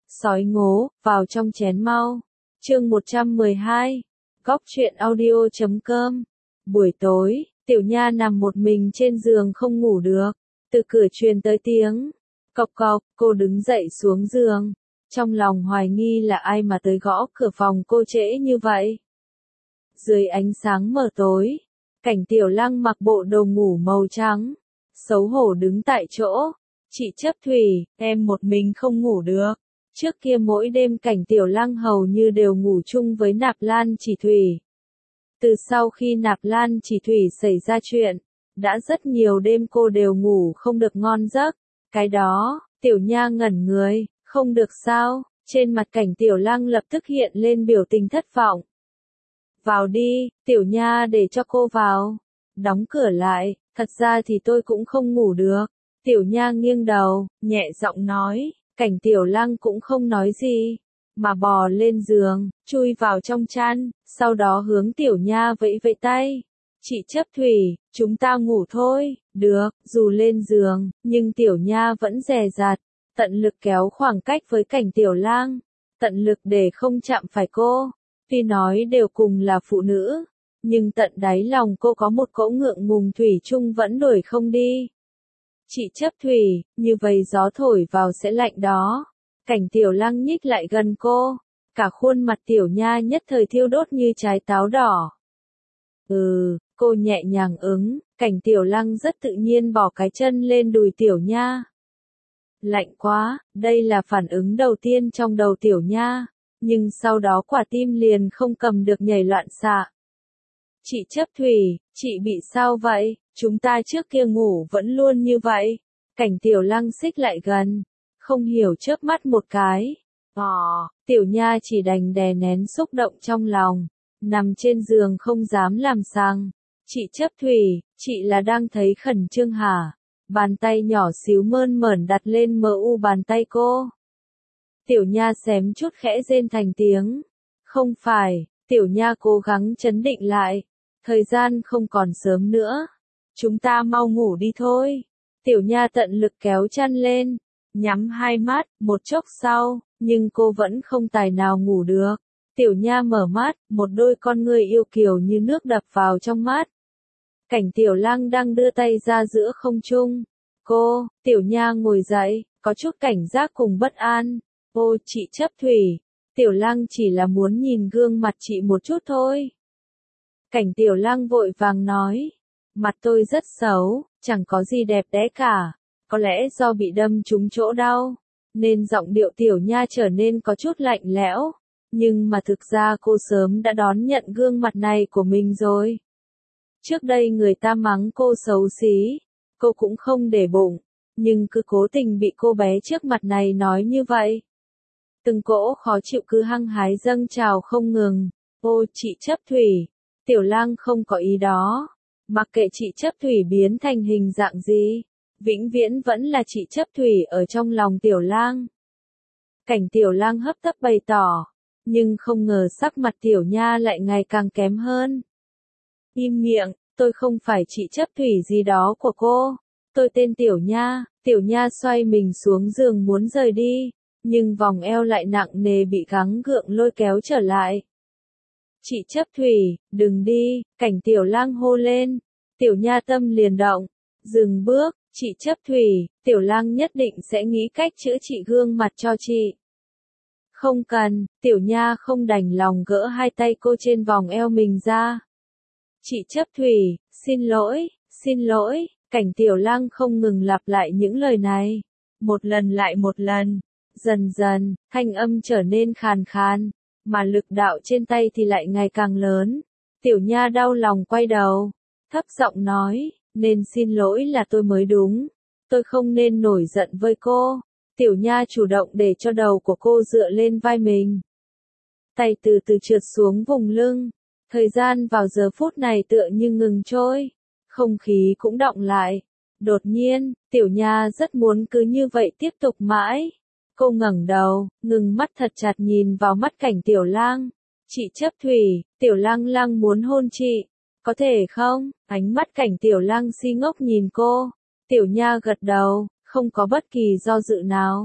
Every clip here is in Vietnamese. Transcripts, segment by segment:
Sói ngố, vào trong chén mau. Chương 112. Góc truyện audio.com. Buổi tối, Tiểu Nha nằm một mình trên giường không ngủ được. Từ cửa truyền tới tiếng cộc cộc, cô đứng dậy xuống giường. Trong lòng hoài nghi là ai mà tới gõ cửa phòng cô trễ như vậy. Dưới ánh sáng mờ tối, Cảnh Tiểu Lăng mặc bộ đồ ngủ màu trắng, xấu hổ đứng tại chỗ. Chị Chấp Thủy, em một mình không ngủ được. Trước kia mỗi đêm Cảnh Tiểu Lăng hầu như đều ngủ chung với Nạp Lan Chỉ Thủy. Từ sau khi Nạp Lan Chỉ Thủy xảy ra chuyện, đã rất nhiều đêm cô đều ngủ không được ngon giấc. Cái đó, Tiểu Nha ngẩn người, không được sao? Trên mặt Cảnh Tiểu Lăng lập tức hiện lên biểu tình thất vọng. Vào đi, Tiểu Nha để cho cô vào. Đóng cửa lại, thật ra thì tôi cũng không ngủ được. Tiểu Nha nghiêng đầu, nhẹ giọng nói. Cảnh Tiểu Lăng cũng không nói gì, mà bò lên giường, chui vào trong chăn, sau đó hướng Tiểu Nha vẫy vẫy tay. Chị Chấp Thủy, chúng ta ngủ thôi. Được, dù lên giường, nhưng Tiểu Nha vẫn dè dặt, tận lực kéo khoảng cách với Cảnh Tiểu Lăng, tận lực để không chạm phải cô. Tuy nói đều cùng là phụ nữ, nhưng tận đáy lòng cô có một cỗ ngượng ngùng thủy chung vẫn đuổi không đi. Chị Chấp Thủy, như vậy gió thổi vào sẽ lạnh đó. Cảnh Tiểu Lăng nhích lại gần cô, cả khuôn mặt Tiểu Nha nhất thời thiêu đốt như trái táo đỏ. Cô nhẹ nhàng ứng, Cảnh Tiểu Lăng rất tự nhiên bỏ cái chân lên đùi Tiểu Nha. Lạnh quá, đây là phản ứng đầu tiên trong đầu Tiểu Nha, nhưng sau đó quả tim liền không cầm được nhảy loạn xạ. Chị Chấp Thủy, chị bị sao vậy? Chúng ta trước kia ngủ vẫn luôn như vậy. Cảnh Tiểu Lăng xích lại gần, không hiểu chớp mắt một cái. Tiểu Nha chỉ đành đè nén xúc động trong lòng, nằm trên giường không dám làm sang. Chị Chấp Thủy, chị là đang thấy khẩn trương hả? Bàn tay nhỏ xíu mơn mởn đặt lên mờ u bàn tay cô. Tiểu Nha xém chút khẽ rên thành tiếng. Không phải, Tiểu Nha cố gắng trấn định lại. Thời gian không còn sớm nữa. Chúng ta mau ngủ đi thôi. Tiểu Nha tận lực kéo chăn lên, nhắm hai mắt, một chốc sau, nhưng cô vẫn không tài nào ngủ được. Tiểu Nha mở mắt, một đôi con ngươi yêu kiều như nước đập vào trong mắt. Cảnh Tiểu Lăng đang đưa tay ra giữa không trung. Tiểu Nha ngồi dậy, có chút cảnh giác cùng bất an. Ô chị Chấp Thủy, Tiểu Lăng chỉ là muốn nhìn gương mặt chị một chút thôi. Cảnh Tiểu Lăng vội vàng nói. Mặt tôi rất xấu, chẳng có gì đẹp đẽ cả. Có lẽ do bị đâm trúng chỗ đau, nên giọng điệu Tiểu Nha trở nên có chút lạnh lẽo. Nhưng mà thực ra cô sớm đã đón nhận gương mặt này của mình rồi. Trước đây người ta mắng cô xấu xí, cô cũng không để bụng, nhưng cứ cố tình bị cô bé trước mặt này nói như vậy. Từng cỗ khó chịu cứ hăng hái dâng trào không ngừng. Ô chị Chấp Thủy, Tiểu Lăng không có ý đó. Mặc kệ chị Chấp Thủy biến thành hình dạng gì, vĩnh viễn vẫn là chị Chấp Thủy ở trong lòng Tiểu Lăng. Cảnh Tiểu Lăng hấp tấp bày tỏ, nhưng không ngờ sắc mặt Tiểu Nha lại ngày càng kém hơn. Im miệng, tôi không phải chị Chấp Thủy gì đó của cô. Tôi tên Tiểu Nha. Tiểu Nha xoay mình xuống giường muốn rời đi, nhưng vòng eo lại nặng nề bị gắng gượng lôi kéo trở lại. Chị Chấp Thủy, đừng đi, Cảnh Tiểu Lăng hô lên. Tiểu Nha tâm liền động, dừng bước. Chị Chấp Thủy, Tiểu Lăng nhất định sẽ nghĩ cách chữa trị gương mặt cho chị. Không cần, Tiểu Nha không đành lòng gỡ hai tay cô trên vòng eo mình ra. Chị Chấp Thủy, xin lỗi, Cảnh Tiểu Lăng không ngừng lặp lại những lời này. Một lần lại một lần, dần dần, thanh âm trở nên khàn khàn, mà lực đạo trên tay thì lại ngày càng lớn. Tiểu Nha đau lòng quay đầu, thấp giọng nói, nên xin lỗi là tôi mới đúng. Tôi không nên nổi giận với cô. Tiểu Nha chủ động để cho đầu của cô dựa lên vai mình. Tay từ từ trượt xuống vùng lưng. Thời gian vào giờ phút này tựa như ngừng trôi. Không khí cũng đọng lại. Đột nhiên, Tiểu Nha rất muốn cứ như vậy tiếp tục mãi. Cô ngẩng đầu, ngừng mắt thật chặt nhìn vào mắt Cảnh Tiểu Lăng. Chị Chấp Thủy, Tiểu Lăng muốn hôn chị. Có thể không? Ánh mắt Cảnh Tiểu Lăng si ngốc nhìn cô. Tiểu Nha gật đầu, không có bất kỳ do dự nào.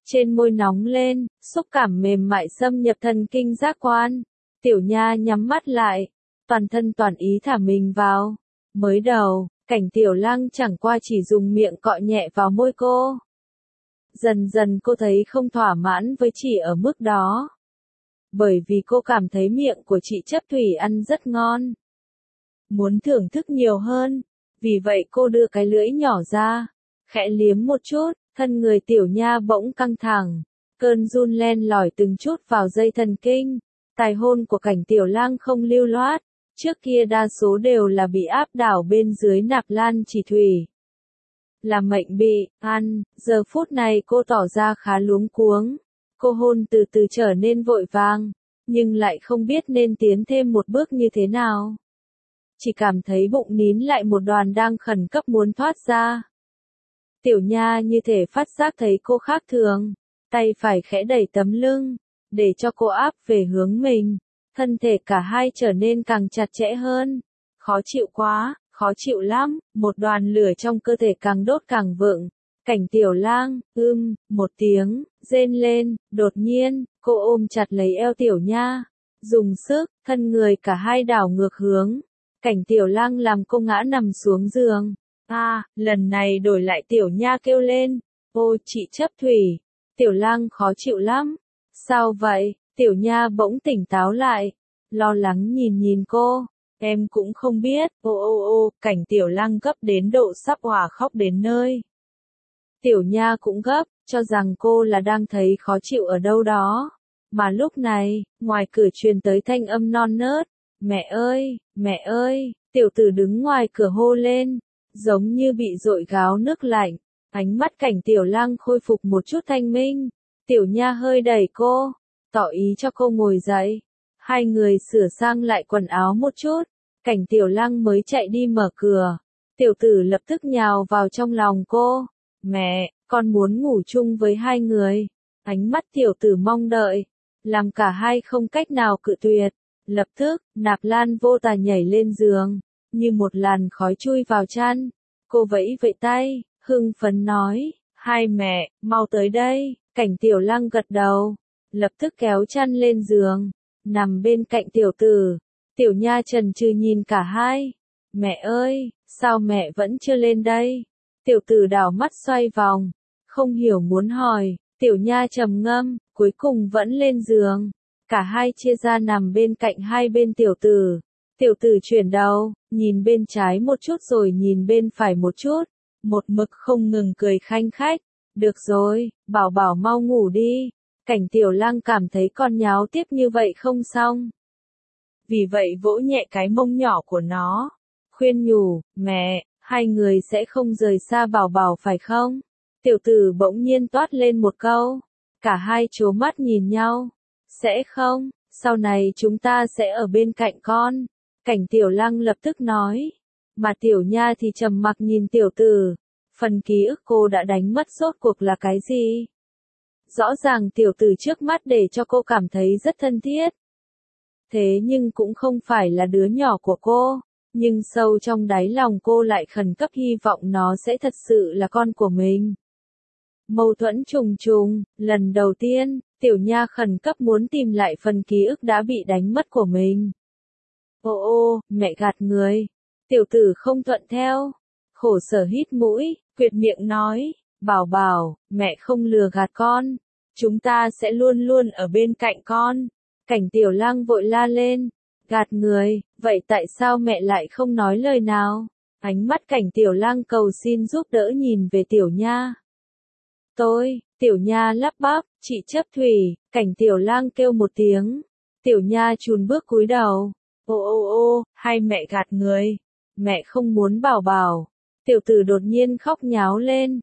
trên môi nóng lên, xúc cảm mềm mại xâm nhập thần kinh giác quan. Tiểu Nha nhắm mắt lại, toàn thân toàn ý thả mình vào. Mới đầu, Cảnh Tiểu Lăng chẳng qua chỉ dùng miệng cọ nhẹ vào môi cô. Dần dần cô thấy không thỏa mãn với chỉ ở mức đó. Bởi vì cô cảm thấy miệng của chị Chấp Thủy ăn rất ngon. Muốn thưởng thức nhiều hơn, vì vậy cô đưa cái lưỡi nhỏ ra, khẽ liếm một chút, thân người Tiểu Nha bỗng căng thẳng, cơn run len lỏi từng chút vào dây thần kinh. Tài hôn của Cảnh Tiểu Lang không lưu loát, trước kia đa số đều là bị áp đảo bên dưới Nạp Lan Chỉ Thủy. Là mệnh bị ăn, giờ phút này cô tỏ ra khá luống cuống. Cô hôn từ từ trở nên vội vàng, nhưng lại không biết nên tiến thêm một bước như thế nào. Chỉ cảm thấy bụng nín lại một đoàn đang khẩn cấp muốn thoát ra. Tiểu Nha như thể phát giác thấy cô khác thường, tay phải khẽ đẩy tấm lưng, để cho cô áp về hướng mình. Thân thể cả hai trở nên càng chặt chẽ hơn. Khó chịu quá, khó chịu lắm, một đoàn lửa trong cơ thể càng đốt càng vượng. Cảnh Tiểu Lang, một tiếng, rên lên, đột nhiên, cô ôm chặt lấy eo Tiểu Nha. Dùng sức, thân người cả hai đảo ngược hướng. Cảnh Tiểu Lang làm cô ngã nằm xuống giường. Lần này đổi lại Tiểu Nha kêu lên. Ô chị Chấp Thủy. Tiểu Lang khó chịu lắm. Sao vậy? Tiểu Nha bỗng tỉnh táo lại. Lo lắng nhìn cô. Em cũng không biết. Cảnh Tiểu Lang gấp đến độ sắp òa khóc đến nơi. Tiểu Nha cũng gấp, cho rằng cô là đang thấy khó chịu ở đâu đó. Mà lúc này, ngoài cửa truyền tới thanh âm non nớt. Mẹ ơi, tiểu tử đứng ngoài cửa hô lên, giống như bị dội gáo nước lạnh. Ánh mắt Cảnh Tiểu Lang khôi phục một chút thanh minh. Tiểu Nha hơi đẩy cô, tỏ ý cho cô ngồi dậy. Hai người sửa sang lại quần áo một chút, Cảnh Tiểu Lang mới chạy đi mở cửa. Tiểu tử lập tức nhào vào trong lòng cô. Mẹ, con muốn ngủ chung với hai người. Ánh mắt tiểu tử mong đợi, làm cả hai không cách nào cự tuyệt. Lập tức, Nạp Lan Vô Tà nhảy lên giường, như một làn khói chui vào chăn. Cô vẫy vẫy tay, hưng phấn nói, hai mẹ, mau tới đây. Cảnh Tiểu Lang gật đầu, lập tức kéo chăn lên giường, nằm bên cạnh tiểu tử. Tiểu Nha chần chừ nhìn cả hai. Mẹ ơi, sao mẹ vẫn chưa lên đây? Tiểu tử đảo mắt xoay vòng, không hiểu muốn hỏi. Tiểu Nha trầm ngâm, cuối cùng vẫn lên giường. Cả hai chia ra nằm bên cạnh hai bên tiểu tử. Tiểu tử chuyển đầu, nhìn bên trái một chút rồi nhìn bên phải một chút. Một mực không ngừng cười khanh khách. Được rồi, bảo bảo mau ngủ đi. Cảnh Tiểu Lang cảm thấy con nháo tiếp như vậy không xong. Vì vậy vỗ nhẹ cái mông nhỏ của nó. Khuyên nhủ, mẹ, hai người sẽ không rời xa bảo bảo phải không? Tiểu tử bỗng nhiên toát lên một câu. Cả hai trố mắt nhìn nhau. Sẽ không, sau này chúng ta sẽ ở bên cạnh con. Cảnh Tiểu Lang lập tức nói. Mà Tiểu Nha thì trầm mặc nhìn tiểu tử. Phần ký ức cô đã đánh mất rốt cuộc là cái gì? Rõ ràng tiểu tử trước mắt để cho cô cảm thấy rất thân thiết. Thế nhưng cũng không phải là đứa nhỏ của cô. Nhưng sâu trong đáy lòng cô lại khẩn cấp hy vọng nó sẽ thật sự là con của mình. Mâu thuẫn trùng trùng, lần đầu tiên, Tiểu Nha khẩn cấp muốn tìm lại phần ký ức đã bị đánh mất của mình. Mẹ gạt người. Tiểu tử không thuận theo. Khổ sở hít mũi, quyệt miệng nói, bảo bảo, mẹ không lừa gạt con. Chúng ta sẽ luôn luôn ở bên cạnh con. Cảnh Tiểu Lang vội la lên. Gạt người, vậy tại sao mẹ lại không nói lời nào? Ánh mắt Cảnh Tiểu Lang cầu xin giúp đỡ nhìn về Tiểu Nha. Tiểu Nha lắp bắp, chị Chấp Thủy. Cảnh Tiểu Lang kêu một tiếng. Tiểu Nha chùn bước cúi đầu. Hai mẹ gạt người. Mẹ không muốn bảo bảo. Tiểu tử đột nhiên khóc nháo lên.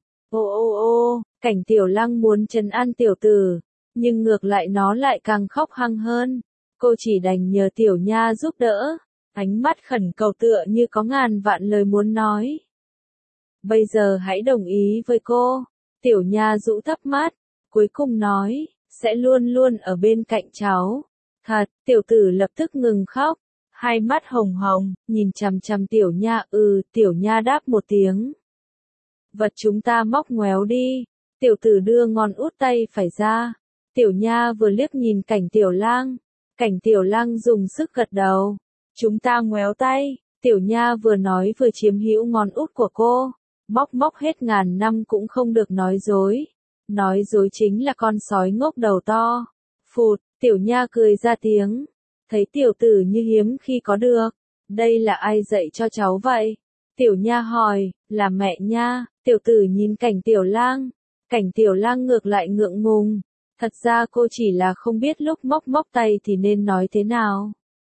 Cảnh Tiểu Lang muốn trấn an tiểu tử. Nhưng ngược lại nó lại càng khóc hăng hơn. Cô chỉ đành nhờ Tiểu Nha giúp đỡ. Ánh mắt khẩn cầu tựa như có ngàn vạn lời muốn nói. Bây giờ hãy đồng ý với cô. Tiểu Nha rũ thấp mắt. Cuối cùng nói, sẽ luôn luôn ở bên cạnh cháu. Thật, tiểu tử lập tức ngừng khóc. Hai mắt hồng hồng, nhìn chằm chằm Tiểu Nha. Tiểu Nha đáp một tiếng. Vật chúng ta móc ngoéo đi. Tiểu tử đưa ngón út tay phải ra. Tiểu Nha vừa liếc nhìn Cảnh Tiểu Lang. Cảnh Tiểu Lang dùng sức gật đầu. Chúng ta ngoéo tay. Tiểu Nha vừa nói vừa chiếm hữu ngón út của cô. Móc móc hết ngàn năm cũng không được nói dối. Nói dối chính là con sói ngốc đầu to. Phụt, Tiểu Nha cười ra tiếng. Thấy tiểu tử như hiếm khi có được. Đây là ai dạy cho cháu vậy? Tiểu Nha hỏi, là mẹ nha. Tiểu tử nhìn Cảnh Tiểu Lang. Cảnh Tiểu Lang ngược lại ngượng ngùng. Thật ra cô chỉ là không biết lúc móc móc tay thì nên nói thế nào.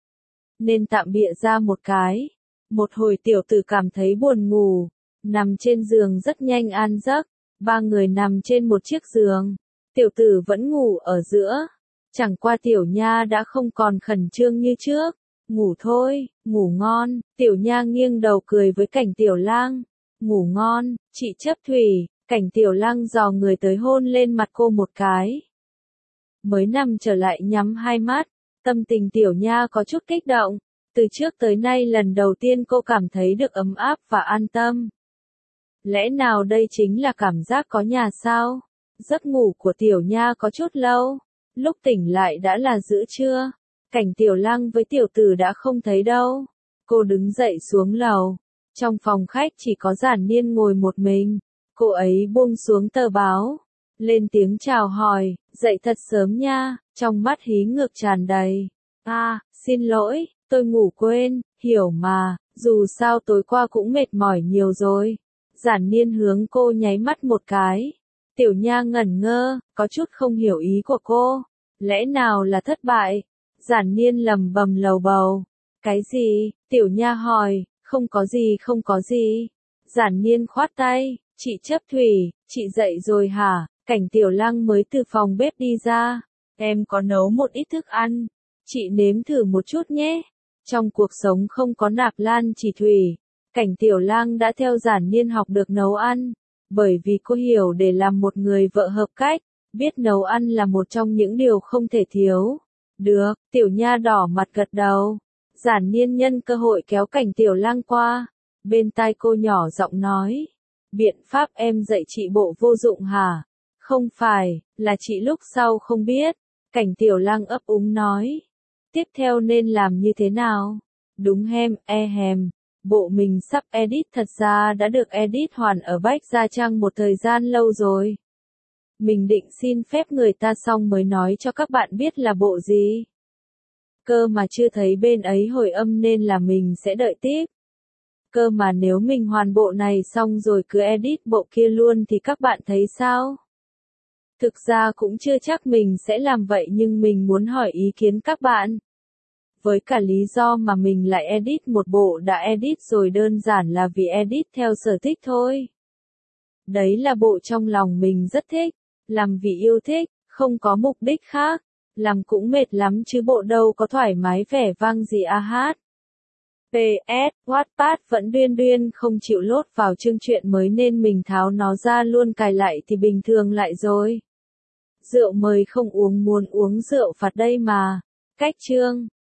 Nên tạm bịa ra một cái. Một hồi tiểu tử cảm thấy buồn ngủ. Nằm trên giường rất nhanh an giấc. Ba người nằm trên một chiếc giường. Tiểu tử vẫn ngủ ở giữa. Chẳng qua Tiểu Nha đã không còn khẩn trương như trước. Ngủ thôi, ngủ ngon. Tiểu Nha nghiêng đầu cười với Cảnh Tiểu Lang. Ngủ ngon, chị Chấp Thủy. Cảnh Tiểu Lang dò người tới hôn lên mặt cô một cái. Mới nằm trở lại nhắm hai mắt. Tâm tình Tiểu Nha có chút kích động. Từ trước tới nay lần đầu tiên cô cảm thấy được ấm áp và an tâm. Lẽ nào đây chính là cảm giác có nhà sao? Giấc ngủ của Tiểu Nha có chút lâu. Lúc tỉnh lại đã là giữa trưa. Cảnh Tiểu Lang với tiểu tử đã không thấy đâu. Cô đứng dậy xuống lầu. Trong phòng khách chỉ có Giản Niên ngồi một mình. Cô ấy buông xuống tờ báo. Lên tiếng chào hỏi, dậy thật sớm nha, trong mắt hí ngược tràn đầy. Xin lỗi, tôi ngủ quên, hiểu mà, dù sao tối qua cũng mệt mỏi nhiều rồi. Giản Niên hướng cô nháy mắt một cái. Tiểu Nha ngẩn ngơ, có chút không hiểu ý của cô. Lẽ nào là thất bại? Giản Niên lầm bầm lầu bầu. Cái gì? Tiểu Nha hỏi, không có gì không có gì. Giản Niên khoát tay, chị Chấp Thủy, chị dậy rồi hả? Cảnh Tiểu Lang mới từ phòng bếp đi ra. Em có nấu một ít thức ăn. Chị nếm thử một chút nhé. Trong cuộc sống không có nạp lan chỉ thủy. Cảnh Tiểu Lang đã theo Giản Niên học được nấu ăn. Bởi vì cô hiểu để làm một người vợ hợp cách, biết nấu ăn là một trong những điều không thể thiếu. Được, Tiểu Nha đỏ mặt gật đầu. Giản Niên nhân cơ hội kéo Cảnh Tiểu Lang qua. Bên tai cô nhỏ giọng nói. Biện pháp em dạy chị bộ vô dụng hả? Không phải, là chị lúc sau không biết. Cảnh Tiểu Lang ấp úng nói. Tiếp theo nên làm như thế nào? Đúng bộ mình sắp edit thật ra đã được edit hoàn ở Bách Gia Trang một thời gian lâu rồi. Mình định xin phép người ta xong mới nói cho các bạn biết là bộ gì. Cơ mà chưa thấy bên ấy hồi âm nên là mình sẽ đợi tiếp. Cơ mà nếu mình hoàn bộ này xong rồi cứ edit bộ kia luôn thì các bạn thấy sao? Thực ra cũng chưa chắc mình sẽ làm vậy nhưng mình muốn hỏi ý kiến các bạn. Với cả lý do mà mình lại edit một bộ đã edit rồi đơn giản là vì edit theo sở thích thôi. Đấy là bộ trong lòng mình rất thích, làm vì yêu thích, không có mục đích khác. Làm cũng mệt lắm chứ bộ đâu có thoải mái vẻ vang gì a hát. PS, Wattpad vẫn đuyên không chịu lốt vào chương truyện mới nên mình tháo nó ra luôn cài lại thì bình thường lại rồi. Rượu mời không uống muốn uống rượu phạt đây mà. Cách chương